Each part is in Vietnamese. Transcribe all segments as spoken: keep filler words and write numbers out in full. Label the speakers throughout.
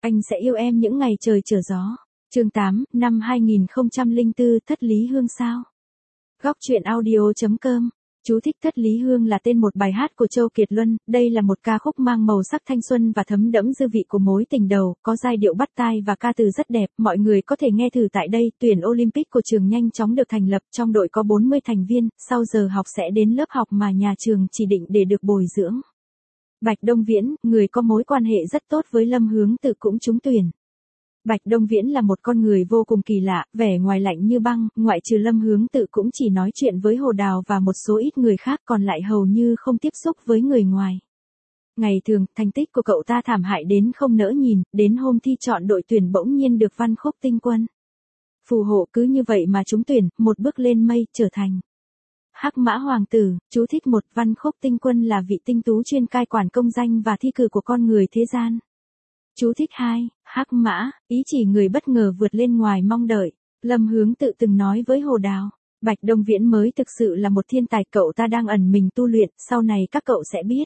Speaker 1: Anh sẽ yêu em những ngày trời trở gió. Chương tám, năm hai nghìn không trăm lẻ bốn, Thất Lý Hương sao? Góc truyện audio chấm com. Chú thích Thất Lý Hương là tên một bài hát của Châu Kiệt Luân, đây là một ca khúc mang màu sắc thanh xuân và thấm đẫm dư vị của mối tình đầu, có giai điệu bắt tai và ca từ rất đẹp, mọi người có thể nghe thử tại đây. Tuyển Olympic của trường nhanh chóng được thành lập, trong đội có bốn mươi thành viên, sau giờ học sẽ đến lớp học mà nhà trường chỉ định để được bồi dưỡng. Bạch Đông Viễn, người có mối quan hệ rất tốt với Lâm Hướng Tự cũng trúng tuyển. Bạch Đông Viễn là một con người vô cùng kỳ lạ, vẻ ngoài lạnh như băng, ngoại trừ Lâm Hướng Tự cũng chỉ nói chuyện với Hồ Đào và một số ít người khác, còn lại hầu như không tiếp xúc với người ngoài. Ngày thường, thành tích của cậu ta thảm hại đến không nỡ nhìn, đến hôm thi chọn đội tuyển bỗng nhiên được Văn Khúc Tinh Quân phù hộ, cứ như vậy mà trúng tuyển, một bước lên mây, trở thành Hắc Mã Hoàng tử. Chú thích một, Văn Khúc Tinh Quân là vị tinh tú chuyên cai quản công danh và thi cử của con người thế gian. Chú thích hai, Hắc Mã, ý chỉ người bất ngờ vượt lên ngoài mong đợi. Lâm Hướng Tự từng nói với Hồ Đào, Bạch Đông Viễn mới thực sự là một thiên tài, cậu ta đang ẩn mình tu luyện, sau này các cậu sẽ biết.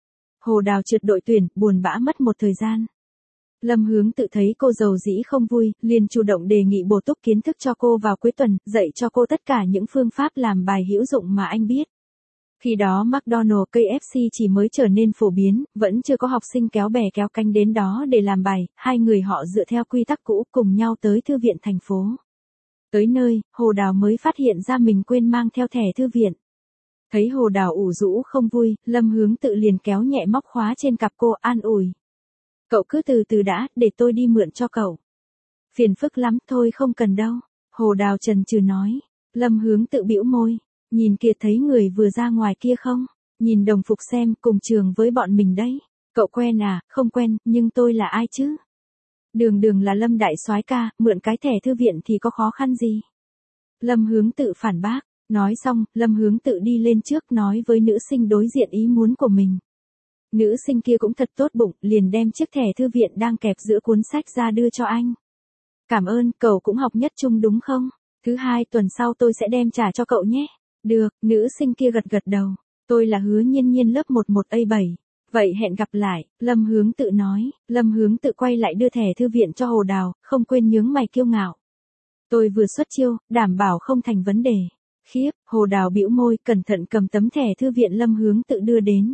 Speaker 1: Hồ Đào trượt đội tuyển, buồn bã mất một thời gian. Lâm Hướng Tự thấy cô giàu dĩ không vui, liền chủ động đề nghị bổ túc kiến thức cho cô vào cuối tuần, dạy cho cô tất cả những phương pháp làm bài hữu dụng mà anh biết. Khi đó McDonald ca ép xê chỉ mới trở nên phổ biến, vẫn chưa có học sinh kéo bè kéo cánh đến đó để làm bài, hai người họ dựa theo quy tắc cũ cùng nhau tới thư viện thành phố. Tới nơi, Hồ Đào mới phát hiện ra mình quên mang theo thẻ thư viện. Thấy Hồ Đào ủ rũ không vui, Lâm Hướng Tự liền kéo nhẹ móc khóa trên cặp cô, an ủi. Cậu cứ từ từ đã, để tôi đi mượn cho cậu. Phiền phức lắm, thôi không cần đâu. Hồ Đào chần chừ nói. Lâm Hướng Tự bĩu môi. Nhìn kìa, thấy người vừa ra ngoài kia không? Nhìn đồng phục xem, cùng trường với bọn mình đấy. Cậu quen à? Không quen, nhưng tôi là ai chứ? Đường đường là Lâm đại soái ca, mượn cái thẻ thư viện thì có khó khăn gì? Lâm Hướng Tự phản bác. Nói xong, Lâm Hướng Tự đi lên trước nói với nữ sinh đối diện ý muốn của mình. Nữ sinh kia cũng thật tốt bụng, liền đem chiếc thẻ thư viện đang kẹp giữa cuốn sách ra đưa cho anh. Cảm ơn, cậu cũng học nhất trung đúng không? Thứ hai tuần sau tôi sẽ đem trả cho cậu nhé. Được, nữ sinh kia gật gật đầu. Tôi là Hứa Nhiên Nhiên lớp mười một A bảy. Vậy hẹn gặp lại, Lâm Hướng Tự nói. Lâm Hướng Tự quay lại đưa thẻ thư viện cho Hồ Đào, không quên nhướng mày kiêu ngạo. Tôi vừa xuất chiêu, đảm bảo không thành vấn đề. Khiếp, Hồ Đào bĩu môi, cẩn thận cầm tấm thẻ thư viện Lâm Hướng Tự đưa đến.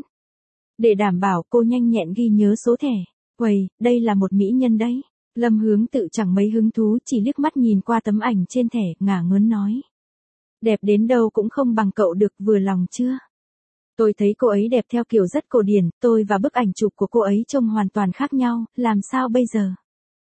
Speaker 1: Để đảm bảo, cô nhanh nhẹn ghi nhớ số thẻ. Uầy, đây là một mỹ nhân đấy. Lâm Hướng Tự chẳng mấy hứng thú, chỉ liếc mắt nhìn qua tấm ảnh trên thẻ, ngả ngớn nói. Đẹp đến đâu cũng không bằng cậu được, vừa lòng chưa? Tôi thấy cô ấy đẹp theo kiểu rất cổ điển, tôi và bức ảnh chụp của cô ấy trông hoàn toàn khác nhau, làm sao bây giờ?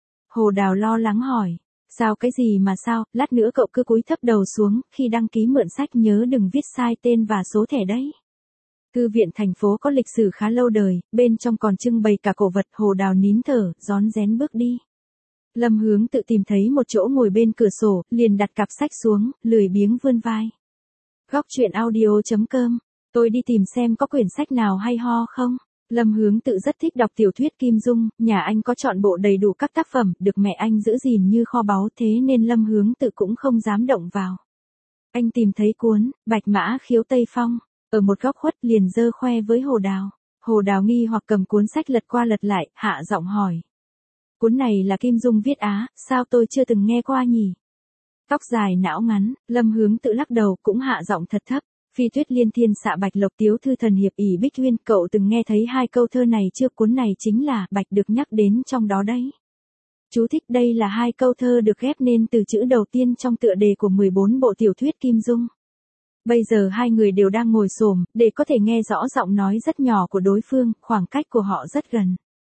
Speaker 1: Hồ Đào lo lắng hỏi. Sao cái gì mà sao, lát nữa cậu cứ cúi thấp đầu xuống, khi đăng ký mượn sách nhớ đừng viết sai tên và số thẻ đấy. Thư viện thành phố có lịch sử khá lâu đời, bên trong còn trưng bày cả cổ vật. Hồ Đào nín thở, rón rén bước đi. Lâm Hướng Tự tìm thấy một chỗ ngồi bên cửa sổ, liền đặt cặp sách xuống, lười biếng vươn vai. Góc truyện audio chấm com. Tôi đi tìm xem có quyển sách nào hay ho không. Lâm Hướng Tự rất thích đọc tiểu thuyết Kim Dung, nhà anh có trọn bộ đầy đủ các tác phẩm, được mẹ anh giữ gìn như kho báu, thế nên Lâm Hướng Tự cũng không dám động vào. Anh tìm thấy cuốn Bạch Mã Khiếu Tây Phong, ở một góc khuất, liền giơ khoe với Hồ Đào. Hồ Đào nghi hoặc cầm cuốn sách lật qua lật lại, hạ giọng hỏi. Cuốn này là Kim Dung viết á, sao tôi chưa từng nghe qua nhỉ? Tóc dài não ngắn, Lâm Hướng Tự lắc đầu, cũng hạ giọng thật thấp. Phi tuyết liên thiên xạ bạch lộc tiếu thư thần hiệp ỷ bích huyên, cậu từng nghe thấy hai câu thơ này chưa? Cuốn này chính là Bạch được nhắc đến trong đó đấy. Chú thích, đây là hai câu thơ được ghép nên từ chữ đầu tiên trong tựa đề của mười bốn bộ tiểu thuyết Kim Dung. Bây giờ hai người đều đang ngồi xổm, để có thể nghe rõ giọng nói rất nhỏ của đối phương, khoảng cách của họ rất gần.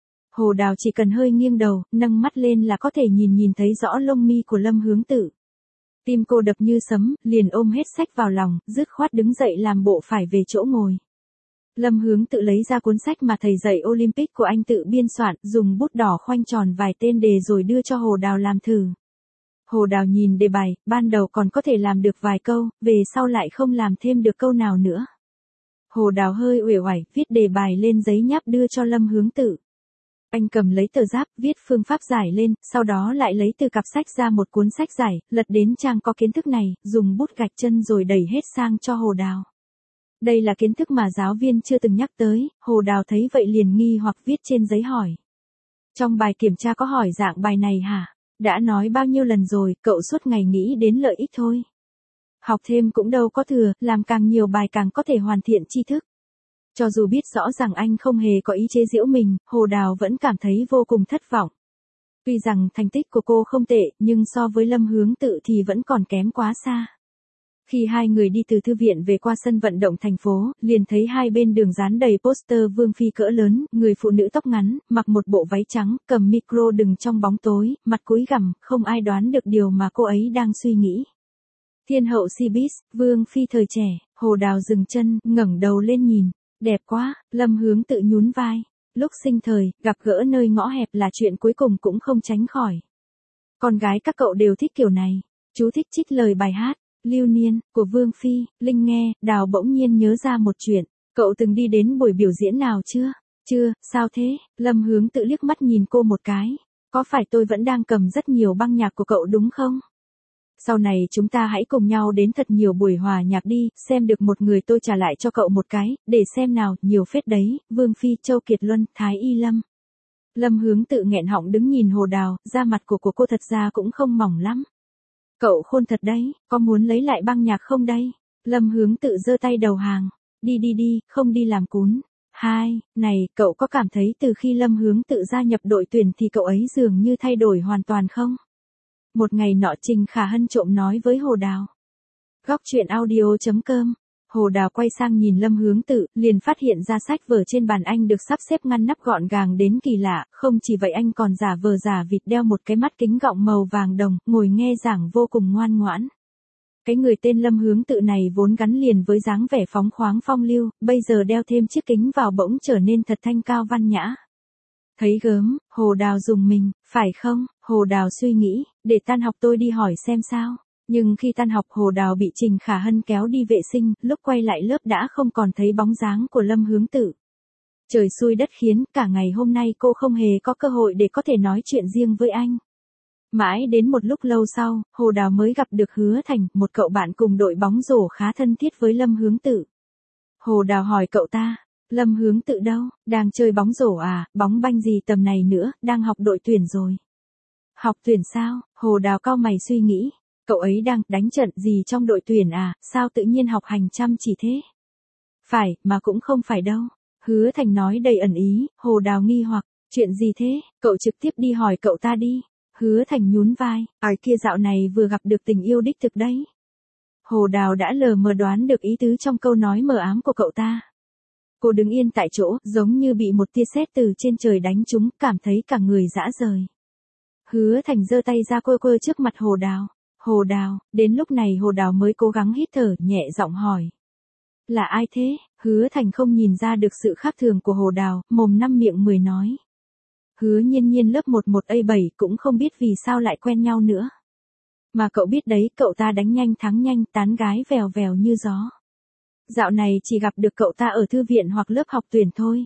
Speaker 1: Hồ Đào chỉ cần hơi nghiêng đầu, nâng mắt lên là có thể nhìn nhìn thấy rõ lông mi của Lâm Hướng Tự. Tim cô đập như sấm, liền ôm hết sách vào lòng, dứt khoát đứng dậy làm bộ phải về chỗ ngồi. Lâm Hướng Tự lấy ra cuốn sách mà thầy dạy Olympic của anh tự biên soạn, dùng bút đỏ khoanh tròn vài tên đề rồi đưa cho Hồ Đào làm thử. Hồ Đào nhìn đề bài, ban đầu còn có thể làm được vài câu, về sau lại không làm thêm được câu nào nữa. Hồ Đào hơi uể oải, viết đề bài lên giấy nháp đưa cho Lâm Hướng Tự. Anh cầm lấy tờ giáp, viết phương pháp giải lên, sau đó lại lấy từ cặp sách ra một cuốn sách giải, lật đến trang có kiến thức này, dùng bút gạch chân rồi đẩy hết sang cho Hồ Đào. Đây là kiến thức mà giáo viên chưa từng nhắc tới, Hồ Đào thấy vậy liền nghi hoặc viết trên giấy hỏi. Trong bài kiểm tra có hỏi dạng bài này hả? Đã nói bao nhiêu lần rồi, cậu suốt ngày nghĩ đến lợi ích thôi. Học thêm cũng đâu có thừa, làm càng nhiều bài càng có thể hoàn thiện tri thức. Cho dù biết rõ rằng anh không hề có ý chế giễu mình, Hồ Đào vẫn cảm thấy vô cùng thất vọng. Tuy rằng thành tích của cô không tệ, nhưng so với Lâm Hướng Tự thì vẫn còn kém quá xa. Khi hai người đi từ thư viện về qua sân vận động thành phố, liền thấy hai bên đường dán đầy poster Vương Phi cỡ lớn, người phụ nữ tóc ngắn, mặc một bộ váy trắng, cầm micro đứng trong bóng tối, mặt cúi gằm, không ai đoán được điều mà cô ấy đang suy nghĩ. Thiên hậu Cbiz, Vương Phi thời trẻ, Hồ Đào dừng chân, ngẩng đầu lên nhìn. Đẹp quá, Lâm Hướng Tự nhún vai. Lúc sinh thời, gặp gỡ nơi ngõ hẹp là chuyện cuối cùng cũng không tránh khỏi. Con gái các cậu đều thích kiểu này. Chú thích trích lời bài hát Lưu Niên của Vương Phi. Linh nghe, Đào bỗng nhiên nhớ ra một chuyện. Cậu từng đi đến buổi biểu diễn nào chưa? Chưa, sao thế? Lâm Hướng Tự liếc mắt nhìn cô một cái. Có phải tôi vẫn đang cầm rất nhiều băng nhạc của cậu đúng không? Sau này chúng ta hãy cùng nhau đến thật nhiều buổi hòa nhạc đi, xem được một người tôi trả lại cho cậu một cái, để xem nào, nhiều phết đấy, Vương Phi, Châu Kiệt Luân, Thái Y Lâm. Lâm Hướng Tự nghẹn họng đứng nhìn Hồ Đào, da mặt của của cô thật ra cũng không mỏng lắm. Cậu khôn thật đấy, có muốn lấy lại băng nhạc không đây? Lâm Hướng Tự giơ tay đầu hàng, đi đi đi, không đi làm cún. Hai, này, cậu có cảm thấy từ khi Lâm Hướng Tự gia nhập đội tuyển thì cậu ấy dường như thay đổi hoàn toàn không? Một ngày nọ Trình Khả Hân trộm nói với Hồ Đào. Góc truyện audio chấm com. Hồ Đào quay sang nhìn Lâm Hướng Tự, liền phát hiện ra sách vở trên bàn anh được sắp xếp ngăn nắp gọn gàng đến kỳ lạ, không chỉ vậy anh còn giả vờ giả vịt đeo một cái mắt kính gọng màu vàng đồng, ngồi nghe giảng vô cùng ngoan ngoãn. Cái người tên Lâm Hướng Tự này vốn gắn liền với dáng vẻ phóng khoáng phong lưu, bây giờ đeo thêm chiếc kính vào bỗng trở nên thật thanh cao văn nhã. Thấy gớm, Hồ Đào dùng mình, phải không? Hồ Đào suy nghĩ, để tan học tôi đi hỏi xem sao. Nhưng khi tan học Hồ Đào bị Trình Khả Hân kéo đi vệ sinh, lúc quay lại lớp đã không còn thấy bóng dáng của Lâm Hướng Tự. Trời xui đất khiến, cả ngày hôm nay cô không hề có cơ hội để có thể nói chuyện riêng với anh. Mãi đến một lúc lâu sau, Hồ Đào mới gặp được Hứa Thành, một cậu bạn cùng đội bóng rổ khá thân thiết với Lâm Hướng Tự. Hồ Đào hỏi cậu ta. Lâm Hướng Tự đâu? Đang chơi bóng rổ à? Bóng banh gì tầm này nữa? Đang học đội tuyển rồi. Học tuyển sao? Hồ Đào cau mày suy nghĩ. Cậu ấy đang đánh trận gì trong đội tuyển à? Sao tự nhiên học hành chăm chỉ thế? Phải, mà cũng không phải đâu. Hứa Thành nói đầy ẩn ý. Hồ Đào nghi hoặc. Chuyện gì thế? Cậu trực tiếp đi hỏi cậu ta đi. Hứa Thành nhún vai. Ai kia dạo này vừa gặp được tình yêu đích thực đấy. Hồ Đào đã lờ mờ đoán được ý tứ trong câu nói mờ ám của cậu ta. Cô đứng yên tại chỗ, giống như bị một tia sét từ trên trời đánh trúng, cảm thấy cả người rã rời. Hứa Thành giơ tay ra quơ quơ trước mặt Hồ Đào. Hồ Đào, đến lúc này Hồ Đào mới cố gắng hít thở, nhẹ giọng hỏi. Là ai thế? Hứa Thành không nhìn ra được sự khác thường của Hồ Đào, mồm năm miệng mười nói. Hứa Nhiên Nhiên lớp một một A bảy cũng không biết vì sao lại quen nhau nữa. Mà cậu biết đấy, cậu ta đánh nhanh thắng nhanh, tán gái vèo vèo như gió. Dạo này chỉ gặp được cậu ta ở thư viện hoặc lớp học tuyển thôi.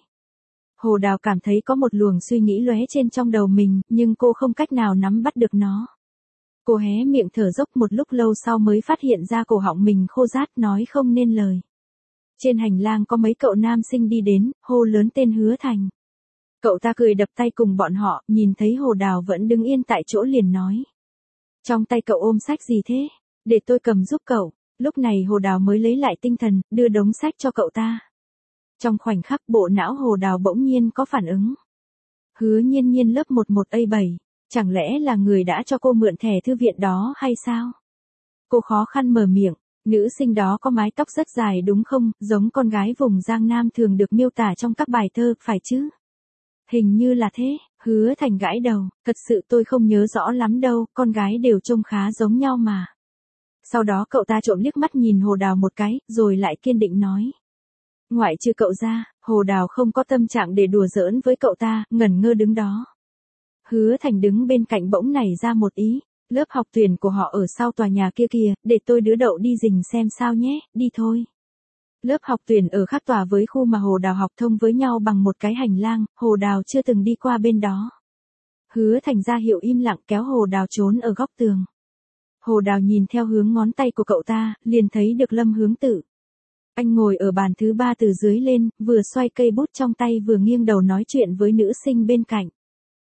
Speaker 1: Hồ Đào cảm thấy có một luồng suy nghĩ lóe trên trong đầu mình, nhưng cô không cách nào nắm bắt được nó. Cô hé miệng thở dốc một lúc lâu sau mới phát hiện ra cổ họng mình khô rát nói không nên lời. Trên hành lang có mấy cậu nam sinh đi đến, hô lớn tên Hứa Thành. Cậu ta cười đập tay cùng bọn họ, nhìn thấy Hồ Đào vẫn đứng yên tại chỗ liền nói. Trong tay cậu ôm sách gì thế? Để tôi cầm giúp cậu. Lúc này Hồ Đào mới lấy lại tinh thần, đưa đống sách cho cậu ta. Trong khoảnh khắc bộ não Hồ Đào bỗng nhiên có phản ứng. Hứa Nhiên Nhiên lớp một một A bảy, chẳng lẽ là người đã cho cô mượn thẻ thư viện đó hay sao? Cô khó khăn mở miệng, nữ sinh đó có mái tóc rất dài đúng không, giống con gái vùng Giang Nam thường được miêu tả trong các bài thơ, phải chứ? Hình như là thế, Hứa Thành gãi đầu, thật sự tôi không nhớ rõ lắm đâu, con gái đều trông khá giống nhau mà. Sau đó cậu ta trộm liếc mắt nhìn Hồ Đào một cái, rồi lại kiên định nói. Ngoại trừ cậu ra, Hồ Đào không có tâm trạng để đùa giỡn với cậu ta, ngẩn ngơ đứng đó. Hứa Thành đứng bên cạnh bỗng nảy ra một ý, lớp học tuyển của họ ở sau tòa nhà kia kìa, để tôi đứa đậu đi rình xem sao nhé, đi thôi. Lớp học tuyển ở khác tòa với khu mà Hồ Đào học thông với nhau bằng một cái hành lang, Hồ Đào chưa từng đi qua bên đó. Hứa Thành ra hiệu im lặng kéo Hồ Đào trốn ở góc tường. Hồ Đào nhìn theo hướng ngón tay của cậu ta, liền thấy được Lâm Hướng Tự. Anh ngồi ở bàn thứ ba từ dưới lên, vừa xoay cây bút trong tay vừa nghiêng đầu nói chuyện với nữ sinh bên cạnh.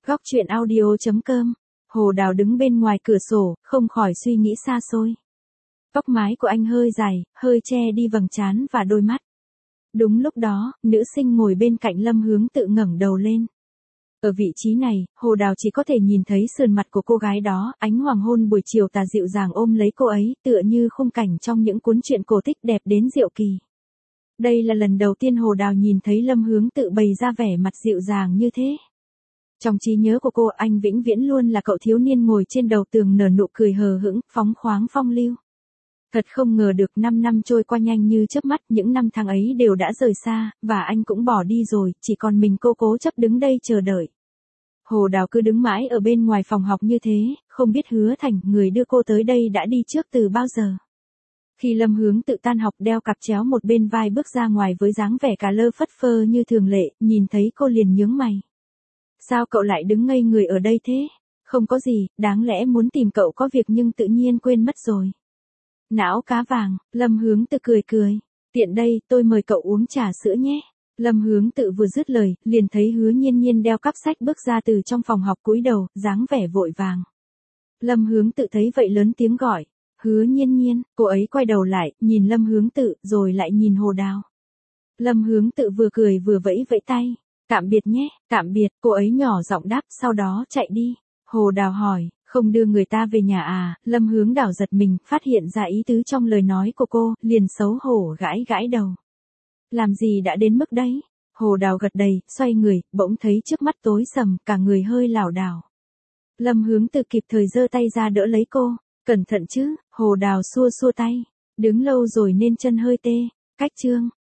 Speaker 1: Góc chuyện audio chấm com. Hồ Đào đứng bên ngoài cửa sổ, không khỏi suy nghĩ xa xôi. Tóc mái của anh hơi dài, hơi che đi vầng trán và đôi mắt. Đúng lúc đó, nữ sinh ngồi bên cạnh Lâm Hướng Tự ngẩng đầu lên. Ở vị trí này, Hồ Đào chỉ có thể nhìn thấy sườn mặt của cô gái đó, ánh hoàng hôn buổi chiều tà dịu dàng ôm lấy cô ấy, tựa như khung cảnh trong những cuốn truyện cổ tích đẹp đến diệu kỳ. Đây là lần đầu tiên Hồ Đào nhìn thấy Lâm Hướng Tự bày ra vẻ mặt dịu dàng như thế. Trong trí nhớ của cô, anh vĩnh viễn luôn là cậu thiếu niên ngồi trên đầu tường nở nụ cười hờ hững, phóng khoáng phong lưu. Thật không ngờ được năm năm trôi qua nhanh như chớp mắt, những năm tháng ấy đều đã rời xa, và anh cũng bỏ đi rồi, chỉ còn mình cô cố chấp đứng đây chờ đợi. Hồ Đào cứ đứng mãi ở bên ngoài phòng học như thế, không biết Hứa Thành, người đưa cô tới đây đã đi trước từ bao giờ. Khi Lâm Hướng Tự tan học đeo cặp chéo một bên vai bước ra ngoài với dáng vẻ cả lơ phất phơ như thường lệ, nhìn thấy cô liền nhướng mày. Sao cậu lại đứng ngây người ở đây thế? Không có gì, đáng lẽ muốn tìm cậu có việc nhưng tự nhiên quên mất rồi. Não cá vàng, Lâm Hướng Tự cười cười. Tiện đây, tôi mời cậu uống trà sữa nhé. Lâm Hướng Tự vừa dứt lời, liền thấy Hứa Nhiên Nhiên đeo cặp sách bước ra từ trong phòng học cúi đầu, dáng vẻ vội vàng. Lâm Hướng Tự thấy vậy lớn tiếng gọi. Hứa Nhiên Nhiên, cô ấy quay đầu lại, nhìn Lâm Hướng Tự, rồi lại nhìn Hồ Đào. Lâm Hướng Tự vừa cười vừa vẫy vẫy tay. Tạm biệt nhé, tạm biệt, cô ấy nhỏ giọng đáp, sau đó chạy đi. Hồ Đào hỏi, không đưa người ta về nhà à? Lâm Hướng Đào giật mình, phát hiện ra ý tứ trong lời nói của cô, liền xấu hổ gãi gãi đầu. Làm gì đã đến mức đấy? Hồ Đào gật đầy, xoay người, bỗng thấy trước mắt tối sầm, cả người hơi lảo đảo. Lâm Hướng Tự kịp thời giơ tay ra đỡ lấy cô. Cẩn thận chứ, Hồ Đào xua xua tay. Đứng lâu rồi nên chân hơi tê. Cách chương.